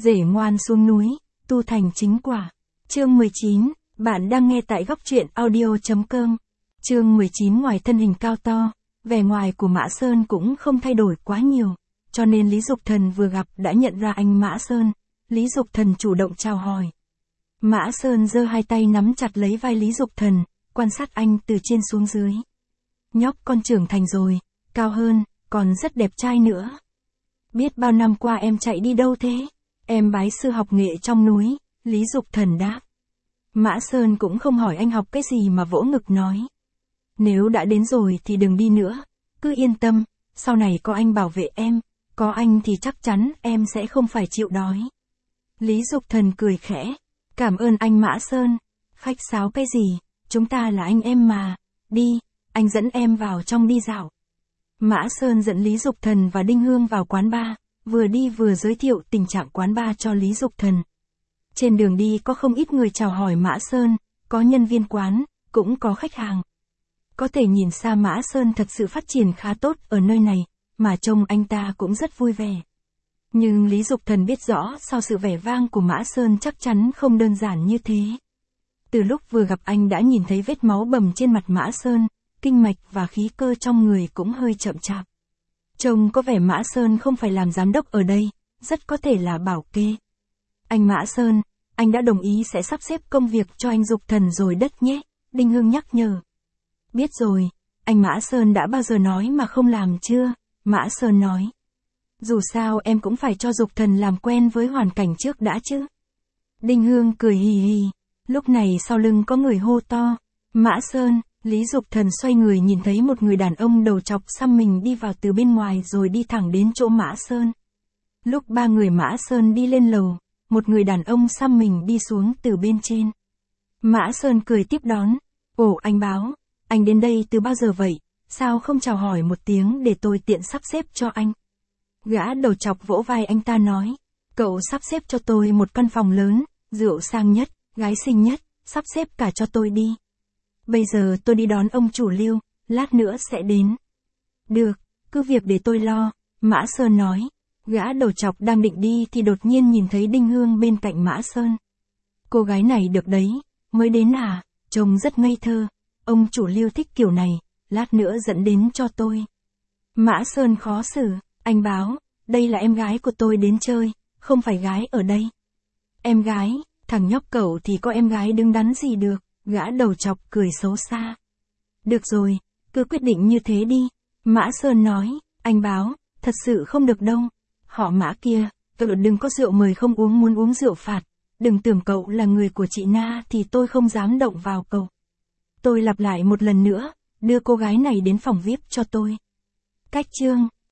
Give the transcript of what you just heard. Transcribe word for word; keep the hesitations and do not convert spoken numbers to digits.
Rể ngoan xuống núi, tu thành chính quả. Chương mười chín, bạn đang nghe tại góc truyện audio chấm com. Chương mười chín. Ngoài thân hình cao to, vẻ ngoài của Mã Sơn cũng không thay đổi quá nhiều, cho nên Lý Dục Thần vừa gặp đã nhận ra anh Mã Sơn. Lý Dục Thần chủ động chào hỏi. Mã Sơn giơ hai tay nắm chặt lấy vai Lý Dục Thần, quan sát anh từ trên xuống dưới. Nhóc con trưởng thành rồi, cao hơn, còn rất đẹp trai nữa. Biết bao năm qua em chạy đi đâu thế? Em bái sư học nghệ trong núi, Lý Dục Thần đáp. Mã Sơn cũng không hỏi anh học cái gì mà vỗ ngực nói. Nếu đã đến rồi thì đừng đi nữa, cứ yên tâm, sau này có anh bảo vệ em, có anh thì chắc chắn em sẽ không phải chịu đói. Lý Dục Thần cười khẽ, cảm ơn anh Mã Sơn, khách sáo cái gì, chúng ta là anh em mà, đi, anh dẫn em vào trong đi dạo. Mã Sơn dẫn Lý Dục Thần và Đinh Hương vào quán bar, vừa đi vừa giới thiệu tình trạng quán bar cho Lý Dục Thần. Trên đường đi có không ít người chào hỏi Mã Sơn, có nhân viên quán, cũng có khách hàng. Có thể nhìn xa Mã Sơn thật sự phát triển khá tốt ở nơi này, mà trông anh ta cũng rất vui vẻ. Nhưng Lý Dục Thần biết rõ sau sự vẻ vang của Mã Sơn chắc chắn không đơn giản như thế. Từ lúc vừa gặp anh đã nhìn thấy vết máu bầm trên mặt Mã Sơn, kinh mạch và khí cơ trong người cũng hơi chậm chạp. Trông có vẻ Mã Sơn không phải làm giám đốc ở đây, rất có thể là bảo kê. Anh Mã Sơn, anh đã đồng ý sẽ sắp xếp công việc cho anh Dục Thần rồi đất nhé, Đinh Hương nhắc nhở. Biết rồi, anh Mã Sơn đã bao giờ nói mà không làm chưa? Mã Sơn nói. Dù sao em cũng phải cho Dục Thần làm quen với hoàn cảnh trước đã chứ. Đinh Hương cười hì hì, lúc này sau lưng có người hô to. Mã Sơn, Lý Dục Thần xoay người nhìn thấy một người đàn ông đầu chọc xăm mình đi vào từ bên ngoài rồi đi thẳng đến chỗ Mã Sơn. Lúc ba người Mã Sơn đi lên lầu, một người đàn ông xăm mình đi xuống từ bên trên. Mã Sơn cười tiếp đón. Ồ anh Báo, anh đến đây từ bao giờ vậy, sao không chào hỏi một tiếng để tôi tiện sắp xếp cho anh? Gã đầu chọc vỗ vai anh ta nói. Cậu sắp xếp cho tôi một căn phòng lớn, rượu sang nhất, gái xinh nhất, sắp xếp cả cho tôi đi. Bây giờ tôi đi đón ông chủ Lưu, lát nữa sẽ đến. Được, cứ việc để tôi lo, Mã Sơn nói. Gã đầu chọc đang định đi thì đột nhiên nhìn thấy Đinh Hương bên cạnh Mã Sơn. Cô gái này được đấy, mới đến à, trông rất ngây thơ, ông chủ Lưu thích kiểu này, lát nữa dẫn đến cho tôi. Mã Sơn khó xử, anh Báo, đây là em gái của tôi đến chơi, không phải gái ở đây. Em gái, thằng nhóc cậu thì có em gái đứng đắn gì được, gã đầu chọc cười xấu xa. Được rồi, cứ quyết định như thế đi, Mã Sơn nói, anh Báo, thật sự không được đâu. Họ Mã kia, cậu đừng có rượu mời không uống muốn uống rượu phạt, đừng tưởng cậu là người của chị Na thì tôi không dám động vào cậu. Tôi lặp lại một lần nữa, đưa cô gái này đến phòng vi ai pi cho tôi. Cách chương